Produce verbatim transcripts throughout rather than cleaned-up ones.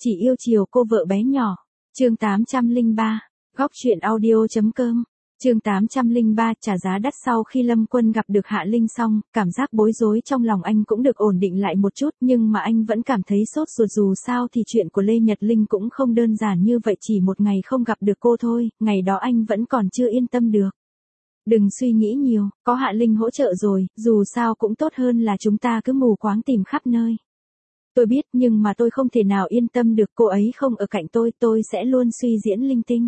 Chỉ yêu chiều cô vợ bé nhỏ. Chương tám trăm lẻ ba. Góc truyện audio.com. Chương tám trăm lẻ ba trả giá đắt. Sau khi Lâm Quân gặp được Hạ Linh xong, cảm giác bối rối trong lòng anh cũng được ổn định lại một chút, nhưng mà anh vẫn cảm thấy sốt ruột. Dù sao thì chuyện của Lê Nhật Linh cũng không đơn giản như vậy, chỉ một ngày không gặp được cô thôi, ngày đó anh vẫn còn chưa yên tâm được. Đừng suy nghĩ nhiều, có Hạ Linh hỗ trợ rồi, dù sao cũng tốt hơn là chúng ta cứ mù quáng tìm khắp nơi. Tôi biết, nhưng mà tôi không thể nào yên tâm được, cô ấy không ở cạnh tôi, tôi sẽ luôn suy diễn linh tinh.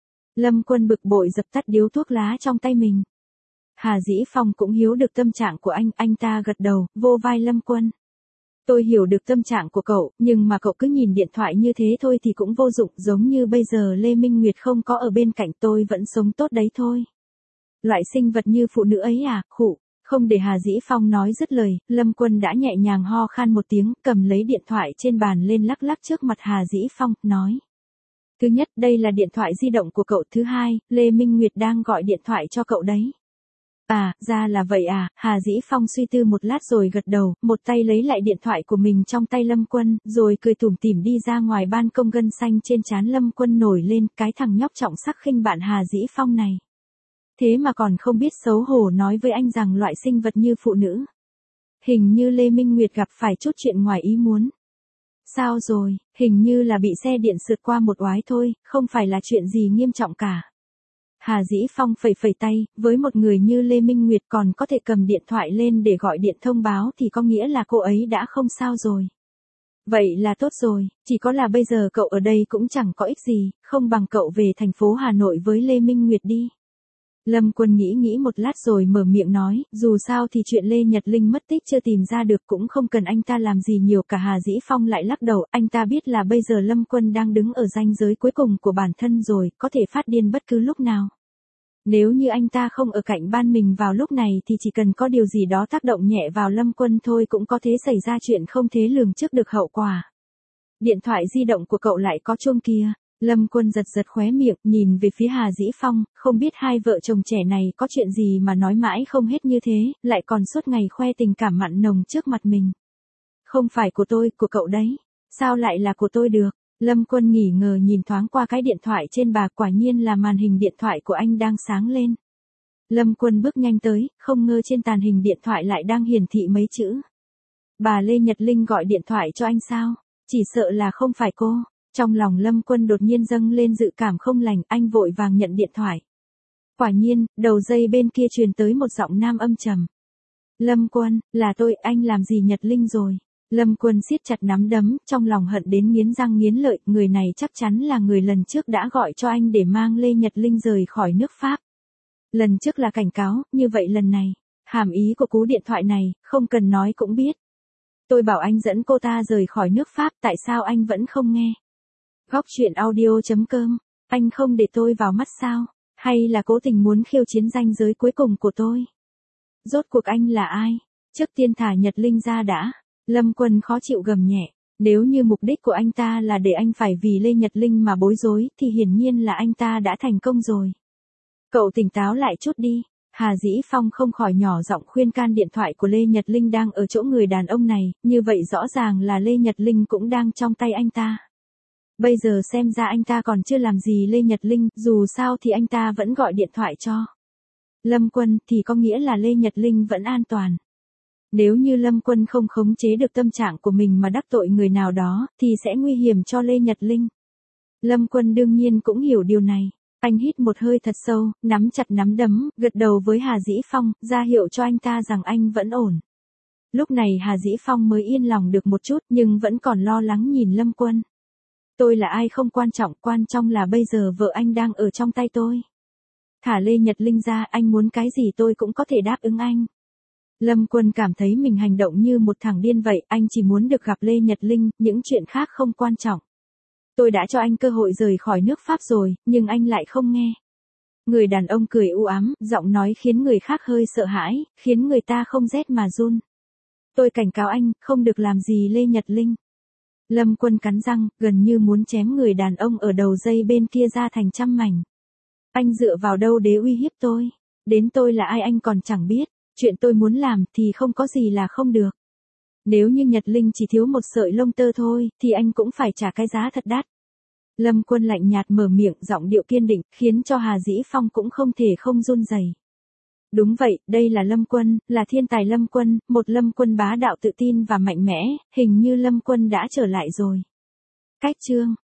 Lâm Quân bực bội dập tắt điếu thuốc lá trong tay mình. Hà Dĩ Phong cũng hiểu được tâm trạng của anh, anh ta gật đầu, vô vai Lâm Quân. Tôi hiểu được tâm trạng của cậu, nhưng mà cậu cứ nhìn điện thoại như thế thôi thì cũng vô dụng, giống như bây giờ Lê Minh Nguyệt không có ở bên cạnh tôi vẫn sống tốt đấy thôi. Loại sinh vật như phụ nữ ấy à, khụ. Không để Hà Dĩ Phong nói dứt lời, Lâm Quân đã nhẹ nhàng ho khan một tiếng, cầm lấy điện thoại trên bàn lên lắc lắc trước mặt Hà Dĩ Phong, nói. Thứ nhất, đây là điện thoại di động của cậu. Thứ hai, Lê Minh Nguyệt đang gọi điện thoại cho cậu đấy. À, ra là vậy à, Hà Dĩ Phong suy tư một lát rồi gật đầu, một tay lấy lại điện thoại của mình trong tay Lâm Quân, rồi cười tủm tỉm đi ra ngoài ban công. Gân xanh trên trán Lâm Quân nổi lên, cái thằng nhóc trọng sắc khinh bạn Hà Dĩ Phong này. Thế mà còn không biết xấu hổ nói với anh rằng loại sinh vật như phụ nữ. Hình như Lê Minh Nguyệt gặp phải chút chuyện ngoài ý muốn. Sao rồi, hình như là bị xe điện sượt qua một oái thôi, không phải là chuyện gì nghiêm trọng cả. Hà Dĩ Phong phẩy phẩy tay, với một người như Lê Minh Nguyệt còn có thể cầm điện thoại lên để gọi điện thông báo thì có nghĩa là cô ấy đã không sao rồi. Vậy là tốt rồi, chỉ có là bây giờ cậu ở đây cũng chẳng có ích gì, không bằng cậu về thành phố Hà Nội với Lê Minh Nguyệt đi. Lâm Quân nghĩ nghĩ một lát rồi mở miệng nói, dù sao thì chuyện Lê Nhật Linh mất tích chưa tìm ra được cũng không cần anh ta làm gì nhiều cả. Hà Dĩ Phong lại lắc đầu, anh ta biết là bây giờ Lâm Quân đang đứng ở ranh giới cuối cùng của bản thân rồi, có thể phát điên bất cứ lúc nào. Nếu như anh ta không ở cạnh ban mình vào lúc này thì chỉ cần có điều gì đó tác động nhẹ vào Lâm Quân thôi cũng có thể xảy ra chuyện không thể lường trước được hậu quả. Điện thoại di động của cậu lại có chuông kia. Lâm Quân giật giật khóe miệng, nhìn về phía Hà Dĩ Phong, không biết hai vợ chồng trẻ này có chuyện gì mà nói mãi không hết như thế, lại còn suốt ngày khoe tình cảm mặn nồng trước mặt mình. Không phải của tôi, của cậu đấy. Sao lại là của tôi được? Lâm Quân nghỉ ngờ nhìn thoáng qua cái điện thoại trên bà, quả nhiên là màn hình điện thoại của anh đang sáng lên. Lâm Quân bước nhanh tới, không ngờ trên tàn hình điện thoại lại đang hiển thị mấy chữ. Bà Lê Nhật Linh gọi điện thoại cho anh sao? Chỉ sợ là không phải cô. Trong lòng Lâm Quân đột nhiên dâng lên dự cảm không lành, anh vội vàng nhận điện thoại. Quả nhiên, đầu dây bên kia truyền tới một giọng nam âm trầm. Lâm Quân, là tôi, anh làm gì Nhật Linh rồi? Lâm Quân siết chặt nắm đấm, trong lòng hận đến nghiến răng nghiến lợi, người này chắc chắn là người lần trước đã gọi cho anh để mang Lê Nhật Linh rời khỏi nước Pháp. Lần trước là cảnh cáo, như vậy lần này, hàm ý của cú điện thoại này, không cần nói cũng biết. Tôi bảo anh dẫn cô ta rời khỏi nước Pháp, tại sao anh vẫn không nghe? Góc truyện audio.com, anh không để tôi vào mắt sao? Hay là cố tình muốn khiêu chiến ranh giới cuối cùng của tôi? Rốt cuộc anh là ai? Trước tiên thả Nhật Linh ra đã. Lâm Quân khó chịu gầm nhẹ. Nếu như mục đích của anh ta là để anh phải vì Lê Nhật Linh mà bối rối, thì hiển nhiên là anh ta đã thành công rồi. Cậu tỉnh táo lại chút đi. Hà Dĩ Phong không khỏi nhỏ giọng khuyên can. Điện thoại của Lê Nhật Linh đang ở chỗ người đàn ông này, như vậy rõ ràng là Lê Nhật Linh cũng đang trong tay anh ta. Bây giờ xem ra anh ta còn chưa làm gì Lê Nhật Linh, dù sao thì anh ta vẫn gọi điện thoại cho Lâm Quân, thì có nghĩa là Lê Nhật Linh vẫn an toàn. Nếu như Lâm Quân không khống chế được tâm trạng của mình mà đắc tội người nào đó, thì sẽ nguy hiểm cho Lê Nhật Linh. Lâm Quân đương nhiên cũng hiểu điều này. Anh hít một hơi thật sâu, nắm chặt nắm đấm, gật đầu với Hà Dĩ Phong, ra hiệu cho anh ta rằng anh vẫn ổn. Lúc này Hà Dĩ Phong mới yên lòng được một chút, nhưng vẫn còn lo lắng nhìn Lâm Quân. Tôi là ai không quan trọng, quan trọng là bây giờ vợ anh đang ở trong tay tôi. Thả Lê Nhật Linh ra, anh muốn cái gì tôi cũng có thể đáp ứng anh. Lâm Quân cảm thấy mình hành động như một thằng điên vậy, anh chỉ muốn được gặp Lê Nhật Linh, những chuyện khác không quan trọng. Tôi đã cho anh cơ hội rời khỏi nước Pháp rồi, nhưng anh lại không nghe. Người đàn ông cười u ám, giọng nói khiến người khác hơi sợ hãi, khiến người ta không rét mà run. Tôi cảnh cáo anh, không được làm gì Lê Nhật Linh. Lâm Quân cắn răng, gần như muốn chém người đàn ông ở đầu dây bên kia ra thành trăm mảnh. Anh dựa vào đâu để uy hiếp tôi? Đến tôi là ai anh còn chẳng biết, chuyện tôi muốn làm thì không có gì là không được. Nếu như Nhật Linh chỉ thiếu một sợi lông tơ thôi, thì anh cũng phải trả cái giá thật đắt. Lâm Quân lạnh nhạt mở miệng, giọng điệu kiên định, khiến cho Hà Dĩ Phong cũng không thể không run rẩy. Đúng vậy, đây là Lâm Quân, là thiên tài Lâm Quân, một Lâm Quân bá đạo tự tin và mạnh mẽ, hình như Lâm Quân đã trở lại rồi. Cách chương